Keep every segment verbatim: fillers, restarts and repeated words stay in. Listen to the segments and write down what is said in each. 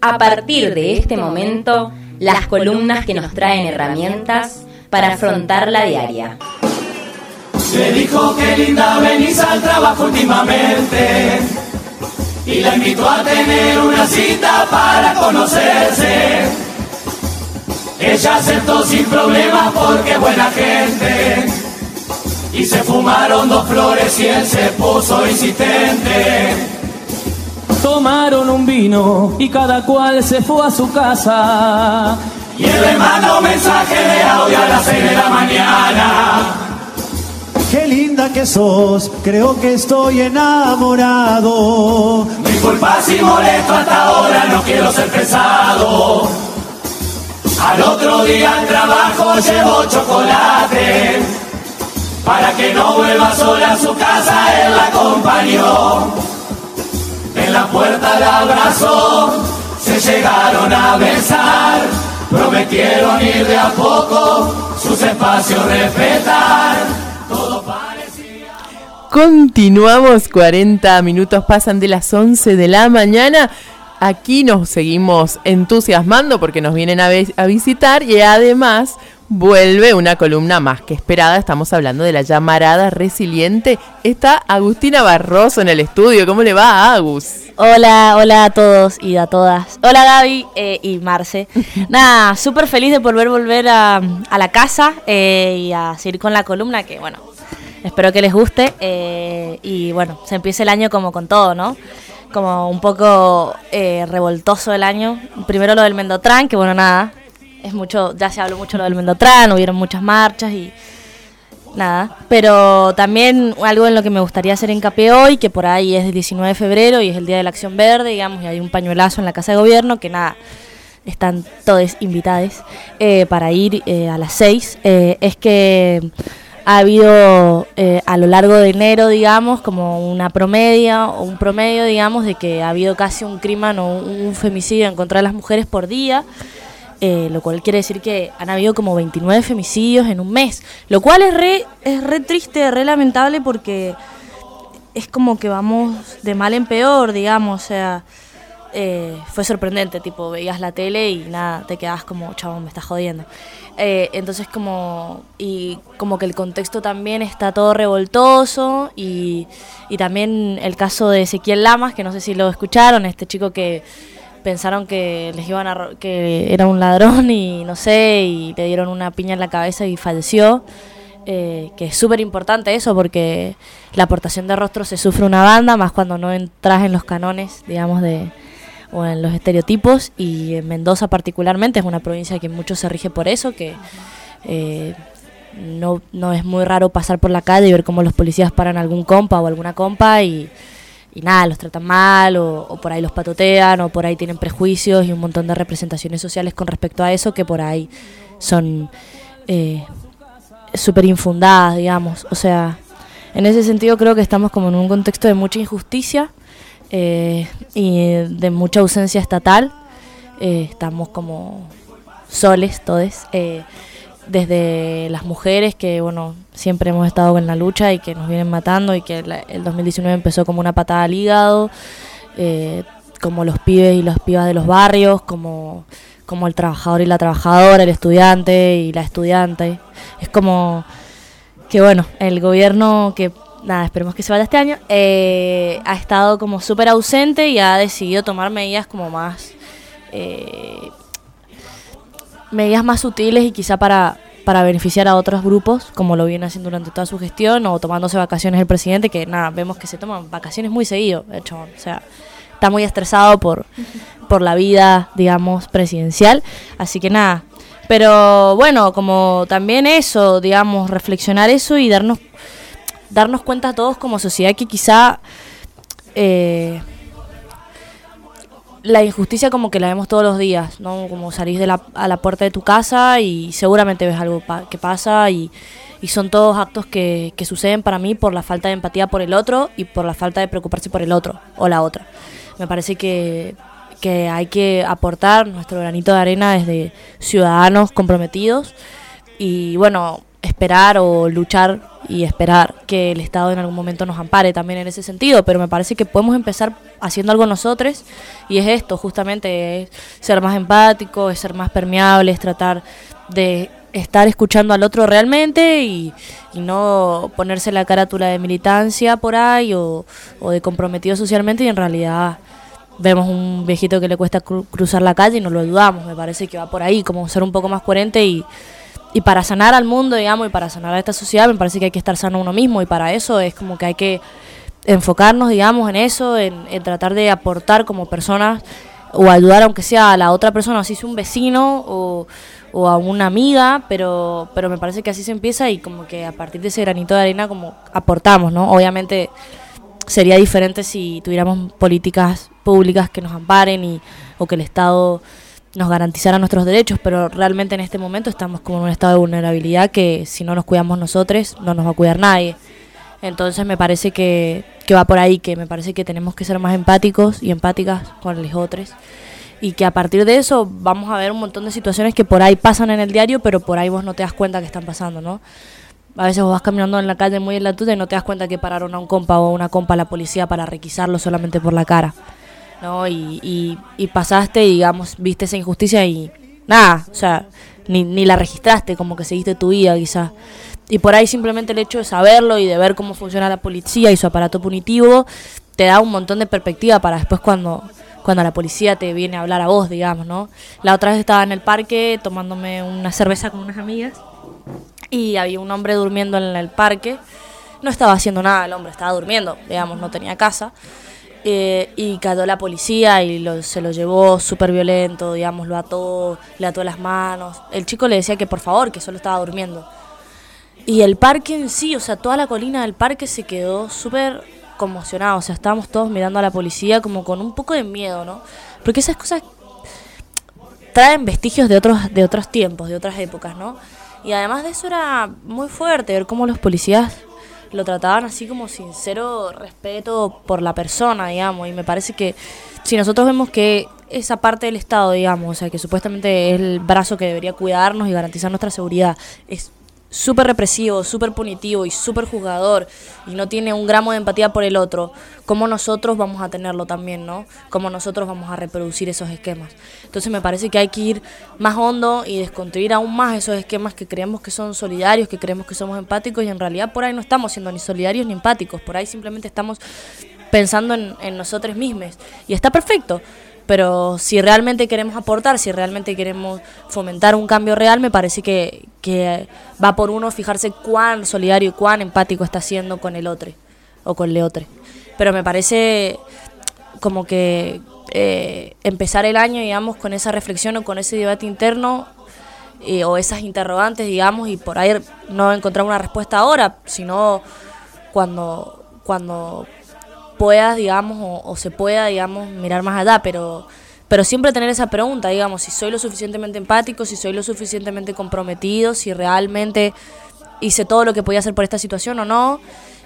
a partir de este momento, las columnas que nos traen herramientas para afrontar la diaria. Le dijo que linda venís al trabajo últimamente y la invitó a tener una cita para conocerse. Ella aceptó sin problemas porque es buena gente y se fumaron dos flores y él se puso insistente. Tomaron un vino y cada cual se fue a su casa y él le mandó mensaje de audio a las seis de la mañana. Qué linda que sos, creo que estoy enamorado. Disculpa si molesto hasta ahora, no quiero ser pesado. Al otro día al trabajo llevó chocolate para que no vuelva sola a su casa, él la acompañó. En la puerta la abrazó, se llegaron a besar, prometieron ir de a poco, sus espacios respetar. Todo parecía... Continuamos, cuarenta minutos pasan de las once de la mañana. Aquí nos seguimos entusiasmando porque nos vienen a, ve- a visitar y además vuelve una columna más que esperada. Estamos hablando de la llamarada resiliente. Está Agustina Barroso en el estudio. ¿Cómo le va, Agus? Hola, hola a todos y a todas. Hola Gaby eh, y Marce. Nada, súper feliz de volver volver a, a la casa eh, y a seguir con la columna que, bueno, espero que les guste. Eh, y bueno, se empieza el año como con todo, ¿no? Como un poco eh, revoltoso el año. Primero lo del Mendotrán, que bueno, nada, es mucho, ya se habló mucho lo del Mendotrán, hubieron muchas marchas y nada. Pero también algo en lo que me gustaría hacer hincapié hoy, que por ahí es el diecinueve de febrero y es el Día de la Acción Verde, digamos, y hay un pañuelazo en la Casa de Gobierno, que nada, están todos invitados eh, para ir eh, a las seis. Eh, es que... ha habido eh, a lo largo de enero, digamos, como una promedia o un promedio, digamos, de que ha habido casi un crimen o un, un femicidio en contra de las mujeres por día, eh, lo cual quiere decir que han habido como veintinueve femicidios en un mes, lo cual es re, es re triste, re lamentable porque es como que vamos de mal en peor, digamos, o sea... Eh, fue sorprendente, tipo, veías la tele y nada, te quedabas como, chabón, me estás jodiendo. Eh, entonces como, y como que el contexto también está todo revoltoso y, y también el caso de Ezequiel Lamas, que no sé si lo escucharon, este chico que pensaron que les iban a ro- que era un ladrón y no sé, y le dieron una piña en la cabeza y falleció. Eh, que es súper importante eso porque la aportación de rostro se sufre una banda, más cuando no entras en los cánones, digamos, de o en los estereotipos, y en Mendoza particularmente es una provincia que mucho se rige por eso, que eh, no, no es muy raro pasar por la calle y ver cómo los policías paran a algún compa o alguna compa y, y nada, los tratan mal o, o por ahí los patotean o por ahí tienen prejuicios y un montón de representaciones sociales con respecto a eso que por ahí son eh, súper infundadas, digamos. O sea, en ese sentido creo que estamos como en un contexto de mucha injusticia Eh, y de mucha ausencia estatal. Eh, estamos como soles todes, eh, desde las mujeres que bueno siempre hemos estado en la lucha y que nos vienen matando y que la, el dos mil diecinueve empezó como una patada al hígado, eh, como los pibes y las pibas de los barrios, como, como el trabajador y la trabajadora, el estudiante y la estudiante. Es como que bueno, el gobierno que nada, esperemos que se vaya este año, eh, ha estado como súper ausente y ha decidido tomar medidas como más, eh, medidas más sutiles y quizá para, para beneficiar a otros grupos, como lo viene haciendo durante toda su gestión, o tomándose vacaciones el presidente, que nada, vemos que se toman vacaciones muy seguido, de hecho, o sea, está muy estresado por, por la vida, digamos, presidencial, así que nada, pero bueno, como también eso, digamos, reflexionar eso y darnos darnos cuenta a todos como sociedad que quizá eh, la injusticia como que la vemos todos los días, ¿no? Como salís de la, a la puerta de tu casa y seguramente ves algo pa- que pasa y, y son todos actos que, que suceden para mí por la falta de empatía por el otro y por la falta de preocuparse por el otro o la otra. Me parece que, que hay que aportar nuestro granito de arena desde ciudadanos comprometidos y bueno, esperar o luchar y esperar que el Estado en algún momento nos ampare también en ese sentido, pero me parece que podemos empezar haciendo algo nosotros, y es esto, justamente, es ser más empático, es ser más permeable, es tratar de estar escuchando al otro realmente y, y no ponerse la carátula de militancia por ahí o, o de comprometido socialmente, y en realidad vemos un viejito que le cuesta cru- cruzar la calle y nos lo ayudamos. Me parece que va por ahí, como ser un poco más coherente, y, y para sanar al mundo, digamos, y para sanar a esta sociedad, me parece que hay que estar sano uno mismo, y para eso es como que hay que enfocarnos, digamos, en eso, en, en tratar de aportar como personas o ayudar aunque sea a la otra persona, así sea un vecino o, o a una amiga, pero pero me parece que así se empieza, y como que a partir de ese granito de arena como aportamos, ¿no? Obviamente sería diferente si tuviéramos políticas públicas que nos amparen y o que el Estado nos garantizara nuestros derechos, pero realmente en este momento estamos como en un estado de vulnerabilidad que si no nos cuidamos nosotros no nos va a cuidar nadie. Entonces me parece que, que va por ahí, que me parece que tenemos que ser más empáticos y empáticas con los otros, y que a partir de eso vamos a ver un montón de situaciones que por ahí pasan en el diario, pero por ahí vos no te das cuenta que están pasando, ¿no? A veces vos vas caminando en la calle muy en la tuya y no te das cuenta que pararon a un compa o a una compa a la policía para requisarlo solamente por la cara, ¿no? Y, y, y pasaste y, digamos, viste esa injusticia y nada, o sea, ni, ni la registraste, como que seguiste tu vida quizás. Y por ahí simplemente el hecho de saberlo y de ver cómo funciona la policía y su aparato punitivo te da un montón de perspectiva para después cuando, cuando la policía te viene a hablar a vos, digamos, ¿no? La otra vez estaba en el parque tomándome una cerveza con unas amigas y había un hombre durmiendo en el parque. No estaba haciendo nada el hombre, estaba durmiendo, digamos, no tenía casa. Eh, y cayó la policía y lo, se lo llevó súper violento, digamos, lo ató, le ató las manos. El chico le decía que por favor, que solo estaba durmiendo. Y el parque en sí, o sea, toda la colina del parque se quedó súper conmocionado. O sea, estábamos todos mirando a la policía como con un poco de miedo, ¿no? Porque esas cosas traen vestigios de otros, de otros tiempos, de otras épocas, ¿no? Y además de eso era muy fuerte ver cómo los policías lo trataban así como sincero respeto por la persona, digamos. Y me parece que si nosotros vemos que esa parte del Estado, digamos, o sea, que supuestamente es el brazo que debería cuidarnos y garantizar nuestra seguridad, es súper represivo, súper punitivo y súper juzgador y no tiene un gramo de empatía por el otro, ¿cómo nosotros vamos a tenerlo también, no? ¿Cómo nosotros vamos a reproducir esos esquemas? Entonces me parece que hay que ir más hondo y desconstruir aún más esos esquemas que creemos que son solidarios, que creemos que somos empáticos, y en realidad por ahí no estamos siendo ni solidarios ni empáticos, por ahí simplemente estamos pensando en, en nosotros mismos, y está perfecto. Pero si realmente queremos aportar, si realmente queremos fomentar un cambio real, me parece que, que va por uno fijarse cuán solidario y cuán empático está siendo con el otro o con el otro. Pero me parece como que eh, empezar el año, digamos, con esa reflexión o con ese debate interno eh, o esas interrogantes, digamos, y por ahí no encontrar una respuesta ahora, sino cuando... cuando puedas, digamos, o, o se pueda, digamos, mirar más allá, pero pero siempre tener esa pregunta, digamos, si soy lo suficientemente empático, si soy lo suficientemente comprometido, si realmente hice todo lo que podía hacer por esta situación o no,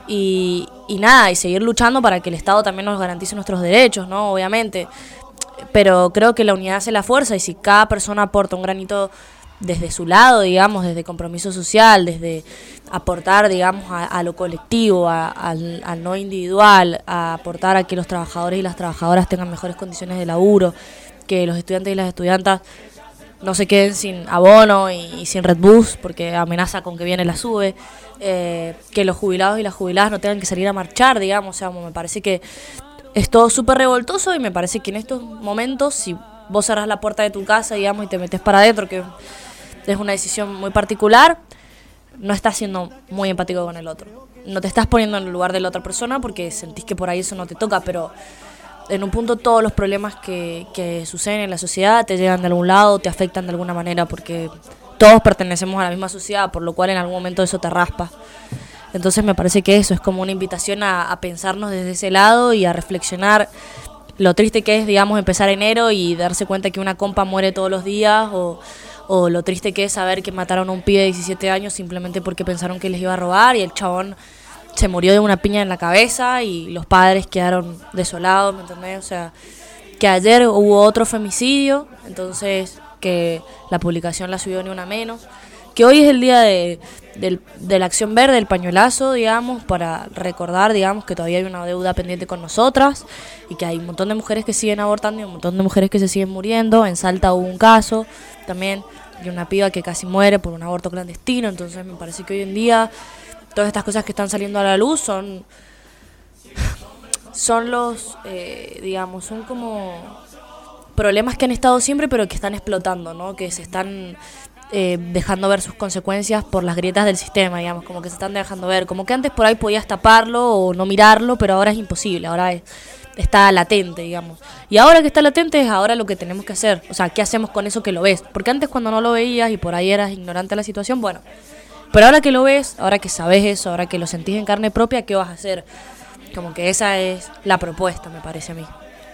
y, y nada, y seguir luchando para que el Estado también nos garantice nuestros derechos, ¿no? Obviamente, pero creo que la unidad hace la fuerza, y si cada persona aporta un granito desde su lado, digamos, desde compromiso social, desde aportar, digamos, a, a lo colectivo, a, al, al no individual, a aportar a que los trabajadores y las trabajadoras tengan mejores condiciones de laburo, que los estudiantes y las estudiantas no se queden sin abono y, y sin Red Bus, porque amenaza con que viene la SUBE, eh, que los jubilados y las jubiladas no tengan que salir a marchar, digamos, o sea, me parece que es todo súper revoltoso, y me parece que en estos momentos, si vos cerrás la puerta de tu casa, digamos, y te metes para adentro, que es una decisión muy particular, no estás siendo muy empático con el otro. No te estás poniendo en el lugar de la otra persona porque sentís que por ahí eso no te toca, pero en un punto todos los problemas que, que suceden en la sociedad te llegan de algún lado, te afectan de alguna manera, porque todos pertenecemos a la misma sociedad, por lo cual en algún momento eso te raspa. Entonces me parece que eso es como una invitación a, a pensarnos desde ese lado y a reflexionar lo triste que es, digamos, empezar enero y darse cuenta que una compa muere todos los días, o, o lo triste que es saber que mataron a un pibe de diecisiete años simplemente porque pensaron que les iba a robar y el chabón se murió de una piña en la cabeza y los padres quedaron desolados, ¿me entendés? O sea, que ayer hubo otro femicidio, entonces que la publicación la subió ni una menos, que hoy es el día de, de, de la acción verde, del pañuelazo, digamos, para recordar, digamos, que todavía hay una deuda pendiente con nosotras y que hay un montón de mujeres que siguen abortando y un montón de mujeres que se siguen muriendo. En Salta hubo un caso también de una piba que casi muere por un aborto clandestino. Entonces me parece que hoy en día todas estas cosas que están saliendo a la luz son, son los, eh, digamos, son como problemas que han estado siempre pero que están explotando, ¿no? Que se están eh, dejando ver sus consecuencias por las grietas del sistema, digamos, como que se están dejando ver, como que antes por ahí podías taparlo o no mirarlo, pero ahora es imposible, ahora es, está latente, digamos. Y ahora que está latente es ahora lo que tenemos que hacer, o sea, ¿qué hacemos con eso que lo ves? Porque antes cuando no lo veías y por ahí eras ignorante de la situación, bueno, pero ahora que lo ves, ahora que sabes eso, ahora que lo sentís en carne propia, ¿qué vas a hacer? Como que esa es la propuesta, me parece a mí.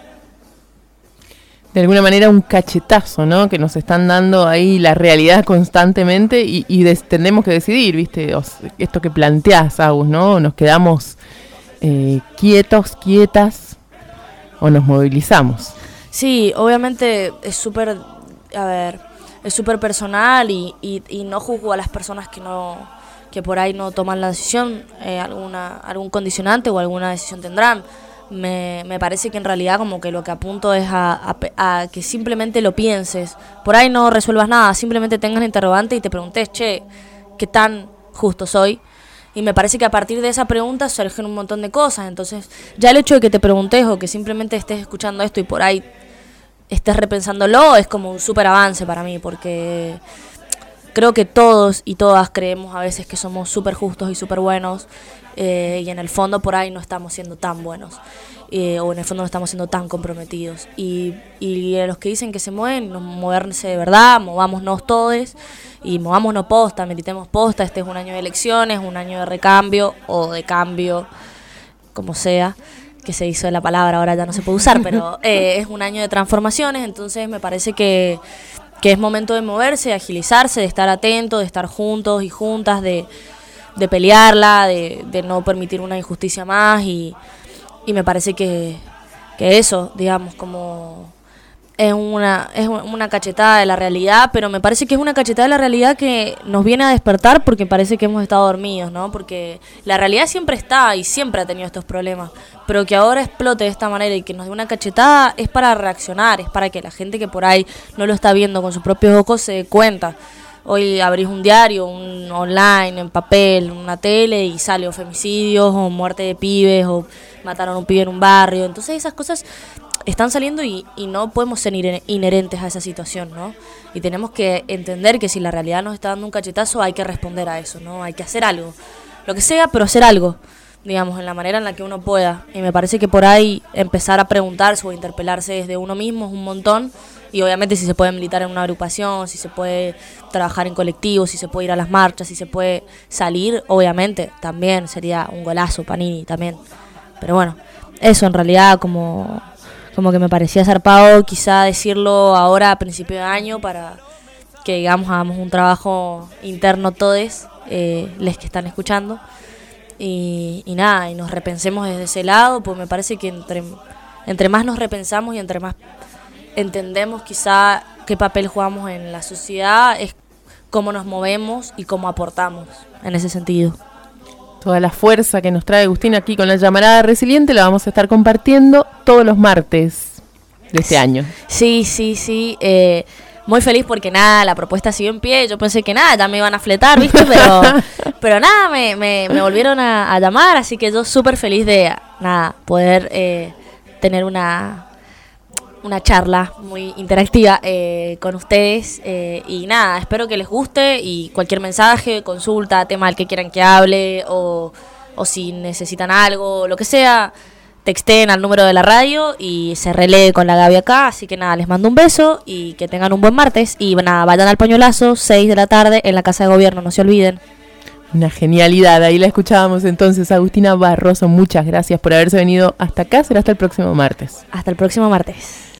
De alguna manera un cachetazo, ¿no? Que nos están dando ahí la realidad constantemente y, y des, tendremos que decidir, ¿viste? O, esto que planteás, Agus, ¿no? Nos quedamos eh, quietos, quietas o nos movilizamos. Sí, obviamente es súper, a ver, es súper personal y, y, y no juzgo a las personas que no, que por ahí no toman la decisión, eh, alguna, algún condicionante o alguna decisión tendrán. Me, me parece que en realidad como que lo que apunto es a, a, a que simplemente lo pienses. Por ahí no resuelvas nada, simplemente tengas la interrogante y te preguntes, che, ¿qué tan justo soy? Y me parece que a partir de esa pregunta surgen un montón de cosas. Entonces ya el hecho de que te preguntes o que simplemente estés escuchando esto y por ahí estés repensándolo es como un súper avance para mí, porque creo que todos y todas creemos a veces que somos súper justos y súper buenos. Eh, y en el fondo por ahí no estamos siendo tan buenos, eh, o en el fondo no estamos siendo tan comprometidos, y, y los que dicen que se mueven, no moverse de verdad, movámonos todos y movámonos posta, meditemos posta. Este es un año de elecciones, un año de recambio o de cambio, como sea que se hizo de la palabra, ahora ya no se puede usar, pero eh, es un año de transformaciones. Entonces me parece que, que es momento de moverse, de agilizarse, de estar atentos, de estar juntos y juntas, de de pelearla, de, de no permitir una injusticia más, y, y me parece que, que eso, digamos, como es una, es una cachetada de la realidad, pero me parece que es una cachetada de la realidad que nos viene a despertar porque parece que hemos estado dormidos, ¿no? Porque la realidad siempre está y siempre ha tenido estos problemas, pero que ahora explote de esta manera y que nos dé una cachetada es para reaccionar, es para que la gente que por ahí no lo está viendo con sus propios ojos se dé cuenta. Hoy abrís un diario, un online, en papel, una tele y sale o femicidios o muerte de pibes o mataron a un pibe en un barrio. Entonces esas cosas están saliendo y, y no podemos ser inherentes a esa situación, ¿no? Y tenemos que entender que si la realidad nos está dando un cachetazo hay que responder a eso, ¿no? Hay que hacer algo, lo que sea, pero hacer algo, digamos, en la manera en la que uno pueda. Y me parece que por ahí empezar a preguntarse o interpelarse desde uno mismo es un montón. Y obviamente si se puede militar en una agrupación, si se puede trabajar en colectivos, si se puede ir a las marchas, si se puede salir, obviamente también sería un golazo, Panini también. Pero bueno, eso en realidad como, como que me parecía zarpado quizá decirlo ahora a principio de año para que digamos hagamos un trabajo interno todos, eh, les que están escuchando. Y, y nada, y nos repensemos desde ese lado, pues me parece que entre, entre más nos repensamos y entre más entendemos quizá qué papel jugamos en la sociedad, es cómo nos movemos y cómo aportamos en ese sentido. Toda la fuerza que nos trae Agustina aquí con la llamarada resiliente la vamos a estar compartiendo todos los martes de este año. Sí, sí, sí. Eh, muy feliz porque nada, la propuesta siguió en pie. Yo pensé que nada, ya me iban a fletar, ¿viste? Pero, pero nada, me, me, me volvieron a, a llamar, así que yo súper feliz de nada poder eh, tener una... una charla muy interactiva eh, con ustedes eh, y nada, espero que les guste y cualquier mensaje, consulta, tema al que quieran que hable o, o si necesitan algo, lo que sea, texten al número de la radio y se relee con la Gaby acá, así que nada, les mando un beso y que tengan un buen martes y nada, vayan al pañuelazo, seis de la tarde en la Casa de Gobierno, no se olviden. Una genialidad, ahí la escuchábamos entonces. Agustina Barroso, muchas gracias por haberse venido hasta acá, será hasta el próximo martes. Hasta el próximo martes.